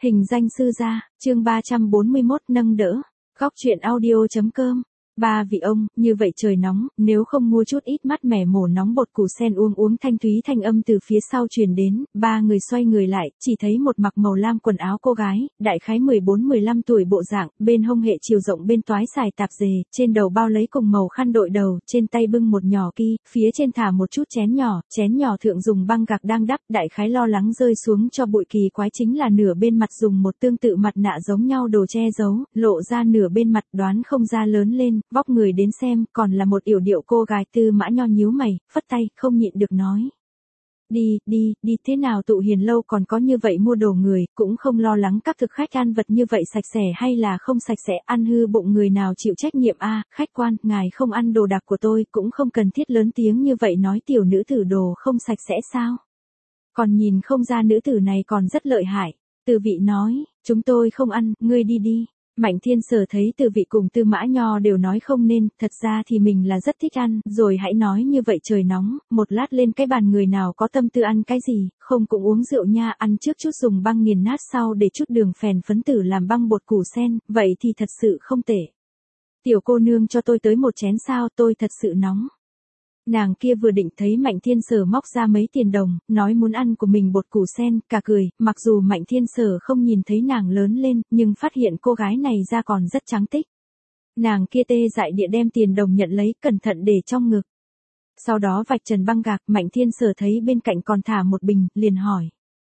Hình danh sư gia, chương 341 nâng đỡ. Góc truyện audio.com. Ba vị ông, như vậy trời nóng, nếu không mua chút ít mát mẻ mổ nóng bột củ sen uống thanh thúy thanh âm từ phía sau truyền đến, ba người xoay người lại, chỉ thấy một mặc màu lam quần áo cô gái, đại khái 14-15 tuổi bộ dạng, bên hông hệ chiều rộng bên toái xài tạp dề, trên đầu bao lấy cùng màu khăn đội đầu, trên tay bưng một nhỏ ki, phía trên thả một chút chén nhỏ thượng dùng băng gạc đang đắp, đại khái lo lắng rơi xuống cho bụi kỳ quái chính là nửa bên mặt dùng một tương tự mặt nạ giống nhau đồ che giấu, lộ ra nửa bên mặt đoán không ra lớn lên. Vóc người đến xem, còn là một yểu điệu cô gái. Tư Mã Nho nhíu mày, phất tay, không nhịn được nói. Đi, thế nào tụ hiền lâu còn có như vậy mua đồ người, cũng không lo lắng các thực khách ăn vật như vậy sạch sẽ hay là không sạch sẽ, ăn hư bụng người nào chịu trách nhiệm a? Khách quan, ngài không ăn đồ đặc của tôi, cũng không cần thiết lớn tiếng như vậy nói tiểu nữ tử đồ không sạch sẽ sao? Còn nhìn không ra nữ tử này còn rất lợi hại. Từ vị nói, chúng tôi không ăn, ngươi đi. Mạnh Thiên Sở thấy Từ vị cùng Tư Mã Nho đều nói không nên, thật ra thì mình là rất thích ăn, rồi hãy nói như vậy trời nóng, một lát lên cái bàn người nào có tâm tư ăn cái gì, không cũng uống rượu nha, ăn trước chút dùng băng nghiền nát sau để chút đường phèn phấn tử làm băng bột củ sen, vậy thì thật sự không tệ. Tiểu cô nương cho tôi tới một chén sao, tôi thật sự nóng. Nàng kia vừa định thấy Mạnh Thiên Sở móc ra mấy tiền đồng, nói muốn ăn của mình bột củ sen, cả cười, mặc dù Mạnh Thiên Sở không nhìn thấy nàng lớn lên, nhưng phát hiện cô gái này ra còn rất trắng tích. Nàng kia tê dại địa đem tiền đồng nhận lấy, cẩn thận để trong ngực. Sau đó vạch trần băng gạc, Mạnh Thiên Sở thấy bên cạnh còn thả một bình, liền hỏi.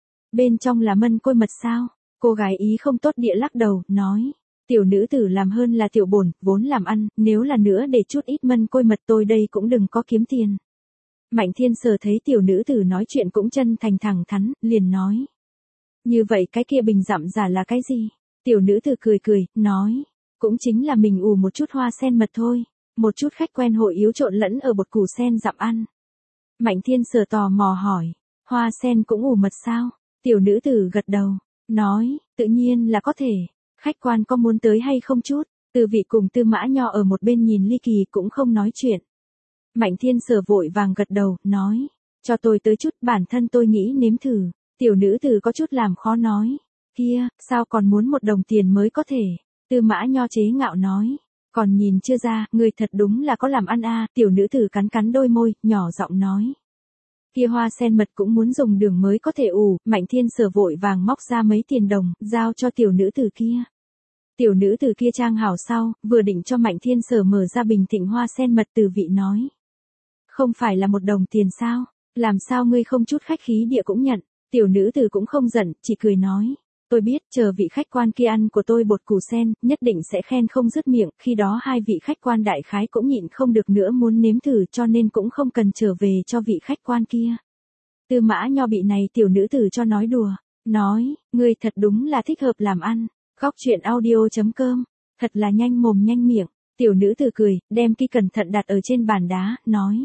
Bên trong là mân côi mật sao? Cô gái ý không tốt địa lắc đầu, nói. Tiểu nữ tử làm hơn là tiểu bổn, vốn làm ăn, nếu là nữa để chút ít mân côi mật tôi đây cũng đừng có kiếm tiền. Mạnh Thiên Sở thấy tiểu nữ tử nói chuyện cũng chân thành thẳng thắn, liền nói. Như vậy cái kia bình dặm giả là cái gì? Tiểu nữ tử cười, nói. Cũng chính là mình ủ một chút hoa sen mật thôi, một chút khách quen hội yếu trộn lẫn ở bột củ sen dặm ăn. Mạnh Thiên Sở tò mò hỏi, hoa sen cũng ủ mật sao? Tiểu nữ tử gật đầu, nói, tự nhiên là có thể. Khách quan có muốn tới hay không chút? Từ vị cùng Tư Mã Nho ở một bên nhìn ly kỳ cũng không nói chuyện. Mạnh Thiên Sở vội vàng gật đầu, nói. Cho tôi tới chút, bản thân tôi nghĩ nếm thử. Tiểu nữ tử có chút làm khó nói. Kia, sao còn muốn một đồng tiền mới có thể? Tư Mã Nho chế ngạo nói. Còn nhìn chưa ra, người thật đúng là có làm ăn a. Tiểu nữ tử cắn đôi môi, nhỏ giọng nói. Kia hoa sen mật cũng muốn dùng đường mới có thể ủ. Mạnh Thiên Sở vội vàng móc ra mấy tiền đồng, giao cho tiểu nữ tử kia. Tiểu nữ tử kia trang hảo sau, vừa định cho Mạnh Thiên Sở mở ra bình thịnh hoa sen mật. Từ vị nói. Không phải là một đồng tiền sao? Làm sao ngươi không chút khách khí địa cũng nhận? Tiểu nữ tử cũng không giận, chỉ cười nói. Tôi biết, chờ vị khách quan kia ăn của tôi bột củ sen, nhất định sẽ khen không dứt miệng, khi đó hai vị khách quan đại khái cũng nhịn không được nữa muốn nếm thử cho nên cũng không cần trở về cho vị khách quan kia. Tư Mã Nho bị này tiểu nữ tử cho nói đùa, nói, ngươi thật đúng là thích hợp làm ăn. Góc truyện audio.com, thật là nhanh mồm nhanh miệng. Tiểu nữ tử cười, đem ki cẩn thận đặt ở trên bàn đá, nói.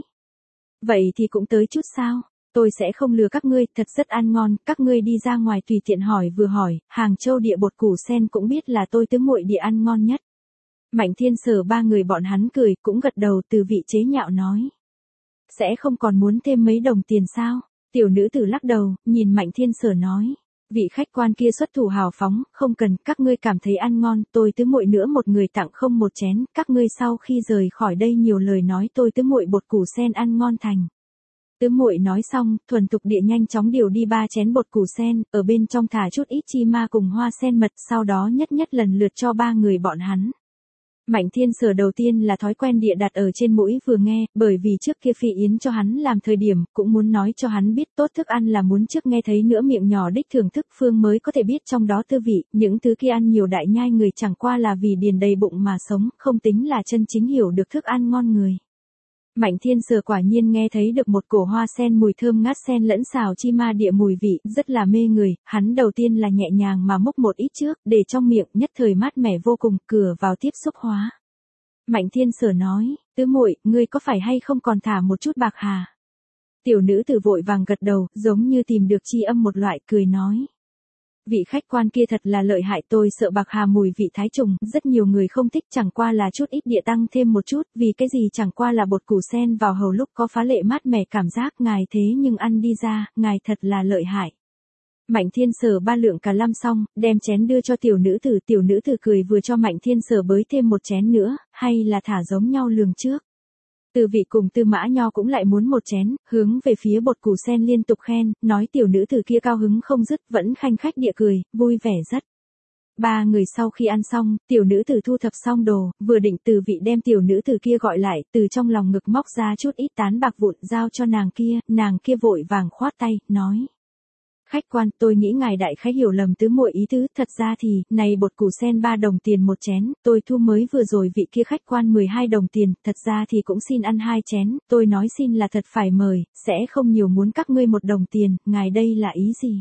Vậy thì cũng tới chút sao? Tôi sẽ không lừa các ngươi, thật rất ăn ngon, các ngươi đi ra ngoài tùy tiện hỏi vừa hỏi, Hàng Châu địa bột củ sen cũng biết là tôi tứ muội địa ăn ngon nhất. Mạnh Thiên Sở ba người bọn hắn cười, cũng gật đầu. Từ vị chế nhạo nói. Sẽ không còn muốn thêm mấy đồng tiền sao? Tiểu nữ tử lắc đầu, nhìn Mạnh Thiên Sở nói. Vị khách quan kia xuất thủ hào phóng, không cần, các ngươi cảm thấy ăn ngon, tôi tứ muội nữa một người tặng không một chén, các ngươi sau khi rời khỏi đây nhiều lời nói tôi tứ muội bột củ sen ăn ngon thành. Tứ muội nói xong, thuần thục địa nhanh chóng điều đi 3 chén bột củ sen, ở bên trong thả chút ít chi ma cùng hoa sen mật, sau đó nhất lần lượt cho ba người bọn hắn. Mạnh Thiên Sở đầu tiên là thói quen địa đặt ở trên mũi vừa nghe, bởi vì trước kia Phi Yến cho hắn làm thời điểm, cũng muốn nói cho hắn biết tốt thức ăn là muốn trước nghe thấy nữa miệng nhỏ đích thưởng thức phương mới có thể biết trong đó tư vị, những thứ kia ăn nhiều đại nhai người chẳng qua là vì điền đầy bụng mà sống, không tính là chân chính hiểu được thức ăn ngon người. Mạnh Thiên Sở quả nhiên nghe thấy được một cổ hoa sen mùi thơm ngát sen lẫn xào chi ma địa mùi vị, rất là mê người, hắn đầu tiên là nhẹ nhàng mà múc một ít trước, để trong miệng, nhất thời mát mẻ vô cùng, cửa vào tiếp xúc hóa. Mạnh Thiên Sở nói, tứ muội, ngươi có phải hay không còn thả một chút bạc hà? Tiểu nữ tử vội vàng gật đầu, giống như tìm được chi âm một loại, cười nói. Vị khách quan kia thật là lợi hại, tôi sợ bạc hà mùi vị thái trùng, rất nhiều người không thích, chẳng qua là chút ít địa tăng thêm một chút, vì cái gì chẳng qua là bột củ sen vào hầu lúc có phá lệ mát mẻ cảm giác, ngài thế nhưng ăn đi ra, ngài thật là lợi hại. Mạnh Thiên Sở ba lượng cả lăm xong, đem chén đưa cho tiểu nữ tử cười vừa cho Mạnh Thiên Sở bới thêm một chén nữa, hay là thả giống nhau lường trước. Từ Vị cùng Tư Mã Nho cũng lại muốn một chén, hướng về phía bột củ sen liên tục khen, nói tiểu nữ tử kia cao hứng không dứt, vẫn khanh khách địa cười, vui vẻ rất. Ba người sau khi ăn xong, tiểu nữ tử thu thập xong đồ, vừa định Từ Vị đem tiểu nữ tử kia gọi lại, từ trong lòng ngực móc ra chút ít tán bạc vụn giao cho nàng kia vội vàng khoát tay, nói. Khách quan, tôi nghĩ ngài đại khái hiểu lầm tứ muội ý tứ, thật ra thì, này bột củ sen 3 đồng tiền một chén, tôi thu mới vừa rồi vị kia khách quan 12 đồng tiền, thật ra thì cũng xin ăn 2 chén, tôi nói xin là thật phải mời, sẽ không nhiều muốn các ngươi 1 đồng tiền, ngài đây là ý gì?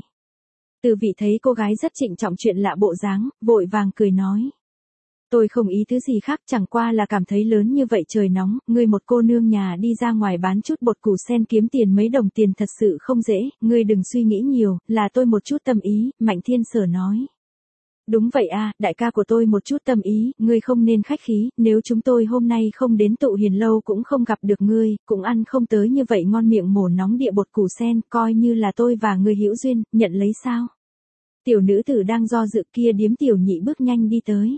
Từ Vị thấy cô gái rất trịnh trọng chuyện lạ bộ dáng, vội vàng cười nói. Tôi không ý thứ gì khác, chẳng qua là cảm thấy lớn như vậy trời nóng, ngươi một cô nương nhà đi ra ngoài bán chút bột củ sen kiếm tiền mấy đồng tiền thật sự không dễ, ngươi đừng suy nghĩ nhiều, là tôi một chút tâm ý, Mạnh Thiên Sở nói. Đúng vậy à, đại ca của tôi một chút tâm ý, ngươi không nên khách khí, nếu chúng tôi hôm nay không đến tụ hiền lâu cũng không gặp được ngươi, cũng ăn không tới như vậy ngon miệng mổ nóng địa bột củ sen, coi như là tôi và ngươi hữu duyên, nhận lấy sao? Tiểu nữ tử đang do dự kia điếm tiểu nhị bước nhanh đi tới.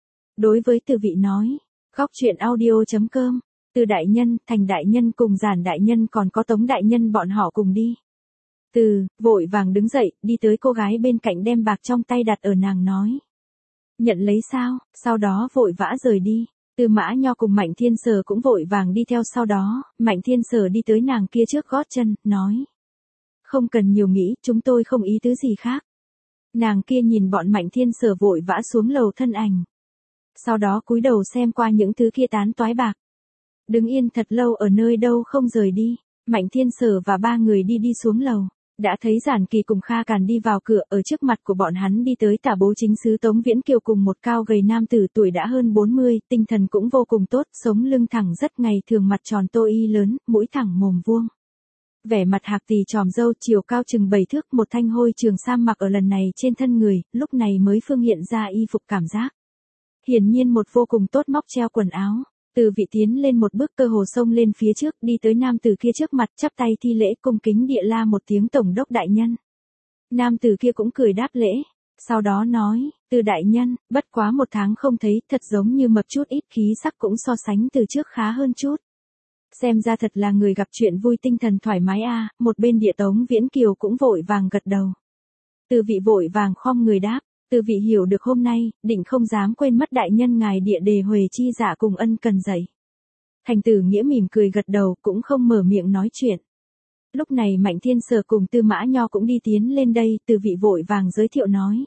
Đối với Từ Vị nói, góc truyện audio.com, Từ đại nhân, Thành đại nhân cùng Giản đại nhân còn có Tống đại nhân bọn họ cùng đi. Từ, vội vàng đứng dậy, đi tới cô gái bên cạnh đem bạc trong tay đặt ở nàng nói. Nhận lấy sao, sau đó vội vã rời đi. Tư Mã Nho cùng Mạnh Thiên Sở cũng vội vàng đi theo sau đó, Mạnh Thiên Sở đi tới nàng kia trước gót chân, nói. Không cần nhiều nghĩ, chúng tôi không ý tứ gì khác. Nàng kia nhìn bọn Mạnh Thiên Sở vội vã xuống lầu thân ảnh. Sau đó cúi đầu xem qua những thứ kia tán toái bạc. Đứng yên thật lâu ở nơi đâu không rời đi, Mạnh Thiên Sở và 3 người đi xuống lầu. Đã thấy Giản Kỳ cùng Kha Càn đi vào cửa, ở trước mặt của bọn hắn đi tới Tả Bố Chính sứ Tống Viễn Kiều cùng một cao gầy nam tử tuổi đã hơn 40, tinh thần cũng vô cùng tốt, sống lưng thẳng rất ngày thường mặt tròn tô y lớn, mũi thẳng mồm vuông. Vẻ mặt hạc tỳ tròm râu chiều cao chừng 7 thước, một thanh hôi trường sam mặc ở lần này trên thân người, lúc này mới phương hiện ra y phục cảm giác. Hiển nhiên một vô cùng tốt móc treo quần áo. Từ Vị tiến lên một bước cơ hồ xông lên phía trước, đi tới nam tử kia trước mặt, chắp tay thi lễ cung kính địa la một tiếng tổng đốc đại nhân. Nam tử kia cũng cười đáp lễ, sau đó nói, Từ đại nhân, bất quá 1 tháng không thấy, thật giống như mập chút ít, khí sắc cũng so sánh từ trước khá hơn chút. Xem ra thật là người gặp chuyện vui, tinh thần thoải mái a. Một bên địa Tống Viễn Kiều cũng vội vàng gật đầu. Từ Vị vội vàng khom người đáp. Từ Vị hiểu được hôm nay, định không dám quên mất đại nhân ngài địa đề huề chi giả cùng ân cần dạy. Thành Tử Nghĩa mỉm cười gật đầu, cũng không mở miệng nói chuyện. Lúc này Mạnh Thiên Sở cùng Tư Mã Nho cũng đi tiến lên đây, Từ Vị vội vàng giới thiệu nói.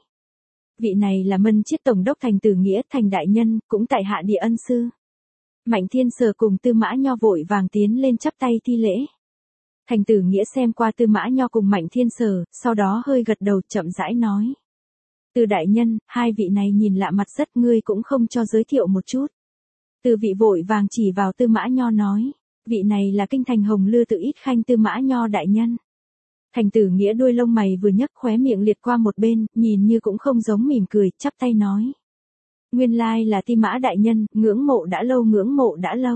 Vị này là Mân Chiết tổng đốc Thành Tử Nghĩa, Thành đại nhân, cũng tại hạ địa ân sư. Mạnh Thiên Sở cùng Tư Mã Nho vội vàng tiến lên chắp tay thi lễ. Thành Tử Nghĩa xem qua Tư Mã Nho cùng Mạnh Thiên Sở, sau đó hơi gật đầu chậm rãi nói. Từ đại nhân, 2 vị này nhìn lạ mặt rất, ngươi cũng không cho giới thiệu một chút. Từ Vị vội vàng chỉ vào Tư Mã Nho nói, vị này là kinh thành Hồng Lư Tự Ít Khanh Tư Mã Nho đại nhân. Thành Tử Nghĩa đuôi lông mày vừa nhấc, khóe miệng liệt qua một bên, nhìn như cũng không giống mỉm cười, chắp tay nói. Nguyên lai là Tư Mã đại nhân, ngưỡng mộ đã lâu.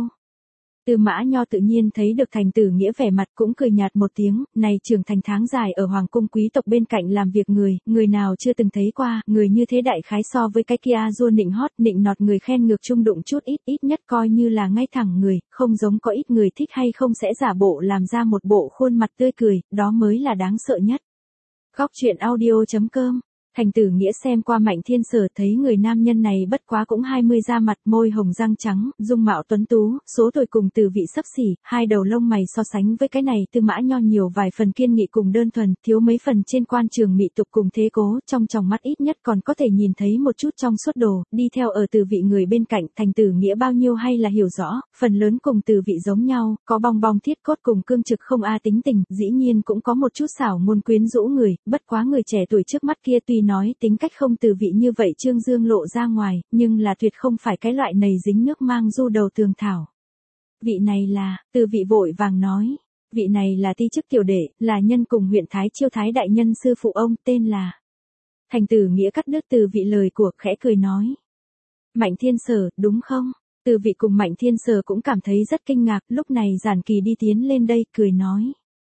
Tư Mã Nho tự nhiên thấy được Thành Tử Nghĩa vẻ mặt cũng cười nhạt một tiếng, này trưởng thành tháng dài ở hoàng cung quý tộc bên cạnh làm việc người nào chưa từng thấy qua, người như thế đại khái so với cái kia rua nịnh hót nịnh nọt người khen ngược trung đụng chút ít nhất coi như là ngay thẳng người, không giống có ít người thích hay không sẽ giả bộ làm ra một bộ khuôn mặt tươi cười, đó mới là đáng sợ nhất. Góc truyện audio.com. Thành Tử Nghĩa xem qua Mạnh Thiên Sở thấy người nam nhân này bất quá cũng 20 da mặt, môi hồng răng trắng, dung mạo tuấn tú, số tuổi cùng Từ Vị xấp xỉ, 2 đầu lông mày so sánh với cái này Tư Mã Nho nhiều vài phần kiên nghị cùng đơn thuần, thiếu mấy phần trên quan trường mị tục cùng thế cố, trong tròng mắt ít nhất còn có thể nhìn thấy một chút trong suốt đồ, đi theo ở Từ Vị người bên cạnh, Thành Tử Nghĩa bao nhiêu hay là hiểu rõ, phần lớn cùng Từ Vị giống nhau, có bong bong thiết cốt cùng cương trực không tính tình, dĩ nhiên cũng có một chút xảo ngôn quyến rũ người, bất quá người trẻ tuổi trước mắt kia tuy nói tính cách không Từ Vị như vậy trương dương lộ ra ngoài, nhưng là tuyệt không phải cái loại nầy dính nước mang du đầu tường thảo. Vị này là, Từ Vị vội vàng nói, vị này là ti chức tiểu đệ, là nhân cùng huyện Thái Chiêu Thái đại nhân sư phụ ông, tên là. Thành Tử Nghĩa cắt đứt Từ Vị lời của, khẽ cười nói. Mạnh Thiên Sở, đúng không? Từ Vị cùng Mạnh Thiên Sở cũng cảm thấy rất kinh ngạc, lúc này Giản Kỳ đi tiến lên đây, cười nói.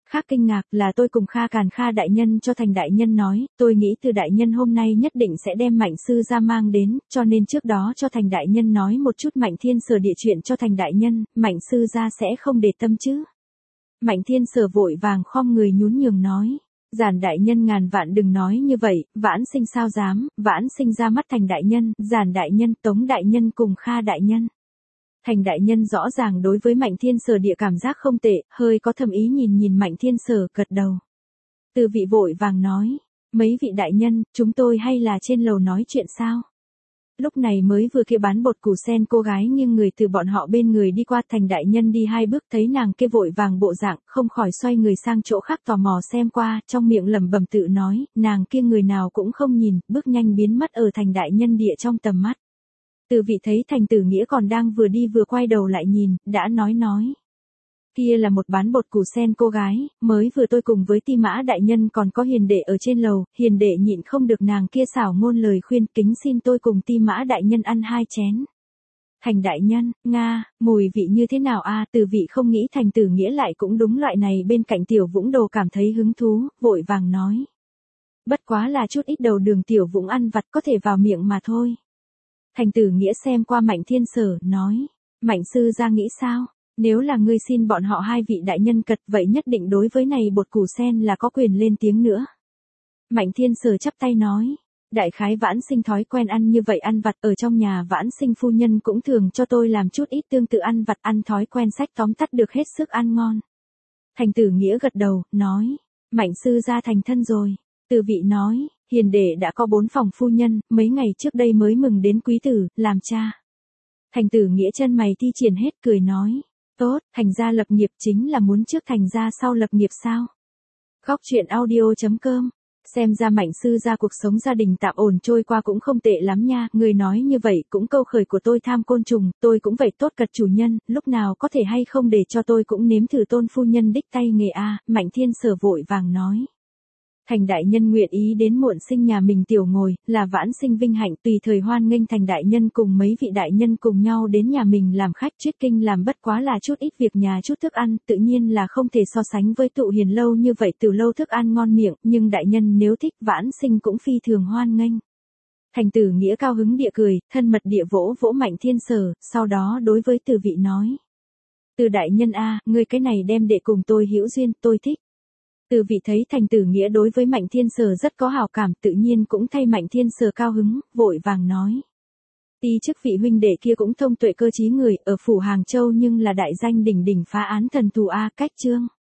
Khác kinh ngạc là tôi cùng Kha Càn Kha đại nhân cho Thành đại nhân nói, tôi nghĩ Từ đại nhân hôm nay nhất định sẽ đem Mạnh sư gia mang đến, cho nên trước đó cho Thành đại nhân nói một chút Mạnh Thiên Sở địa chuyện cho Thành đại nhân, Mạnh sư gia sẽ không để tâm chứ. Mạnh Thiên Sở vội vàng khom người nhún nhường nói. Giản đại nhân ngàn vạn đừng nói như vậy, vãn sinh sao dám, vãn sinh ra mắt Thành đại nhân, Giản đại nhân, Tống đại nhân cùng Kha đại nhân. Thành đại nhân rõ ràng đối với Mạnh Thiên Sở địa cảm giác không tệ, hơi có thầm ý nhìn Mạnh Thiên Sở gật đầu. Từ vị vội vàng nói, mấy vị đại nhân, chúng tôi hay là trên lầu nói chuyện sao? Lúc này mới vừa kia bán bột củ sen cô gái nghiêng người từ bọn họ bên người đi qua, Thành đại nhân đi 2 bước thấy nàng kia vội vàng bộ dạng, không khỏi xoay người sang chỗ khác tò mò xem qua, trong miệng lẩm bẩm tự nói, nàng kia người nào cũng không nhìn, bước nhanh biến mất ở Thành đại nhân địa trong tầm mắt. Từ vị thấy Thành Tử Nghĩa còn đang vừa đi vừa quay đầu lại nhìn, đã nói. Kia là một bán bột củ sen cô gái, mới vừa tôi cùng với Ti Mã đại nhân còn có Hiền đệ ở trên lầu, Hiền đệ nhịn không được nàng kia xảo ngôn lời khuyên, kính xin tôi cùng Ti Mã đại nhân ăn 2 chén. Thành đại nhân, Nga, mùi vị như thế nào a? Từ vị không nghĩ Thành Tử Nghĩa lại cũng đúng loại này, bên cạnh Tiểu Vũng Đồ cảm thấy hứng thú, vội vàng nói. Bất quá là chút ít đầu đường Tiểu Vũng ăn vặt có thể vào miệng mà thôi. Thành Tử Nghĩa xem qua Mạnh Thiên Sở, nói. Mạnh sư gia nghĩ sao? Nếu là ngươi xin bọn họ 2 vị đại nhân cật vậy nhất định đối với này bột củ sen là có quyền lên tiếng nữa. Mạnh Thiên Sở chắp tay nói. Đại khái vãn sinh thói quen ăn như vậy ăn vặt, ở trong nhà vãn sinh phu nhân cũng thường cho tôi làm chút ít tương tự ăn vặt, ăn thói quen sách tóm tắt được hết sức ăn ngon. Thành Tử Nghĩa gật đầu, nói. Mạnh sư gia thành thân rồi. Từ vị nói. Hiền đệ đã có 4 phòng phu nhân, mấy ngày trước đây mới mừng đến quý tử, làm cha. Thành Tử Nghĩa chân mày thi triển hết cười nói. Tốt, Thành gia lập nghiệp chính là muốn trước Thành gia sau lập nghiệp sao? Góc truyện audio.com. Xem ra Mạnh sư gia cuộc sống gia đình tạm ổn trôi qua cũng không tệ lắm nha, người nói như vậy cũng câu khởi của tôi tham côn trùng, tôi cũng vậy tốt cật chủ nhân, lúc nào có thể hay không để cho tôi cũng nếm thử tôn phu nhân đích tay nghề a? Mạnh Thiên Sở vội vàng nói. Thành đại nhân nguyện ý đến muộn sinh nhà mình tiểu ngồi, là vãn sinh vinh hạnh, tùy thời hoan nghênh Thành đại nhân cùng mấy vị đại nhân cùng nhau đến nhà mình làm khách, Triết Kinh làm bất quá là chút ít việc nhà chút thức ăn, tự nhiên là không thể so sánh với tụ hiền lâu như vậy, từ lâu thức ăn ngon miệng, nhưng đại nhân nếu thích vãn sinh cũng phi thường hoan nghênh. Thành Tử Nghĩa cao hứng địa cười, thân mật địa vỗ vỗ Mạnh Thiên Sở, sau đó đối với Từ vị nói. Từ đại nhân a, ngươi cái này đem để cùng tôi hữu duyên, tôi thích. Từ vị thấy Thành Tử Nghĩa đối với Mạnh Thiên Sở rất có hảo cảm, tự nhiên cũng thay Mạnh Thiên Sở cao hứng, vội vàng nói. Ti chức vị huynh đệ kia cũng thông tuệ cơ trí người, ở phủ Hàng Châu nhưng là đại danh đỉnh đỉnh phá án thần thù a, cách chương.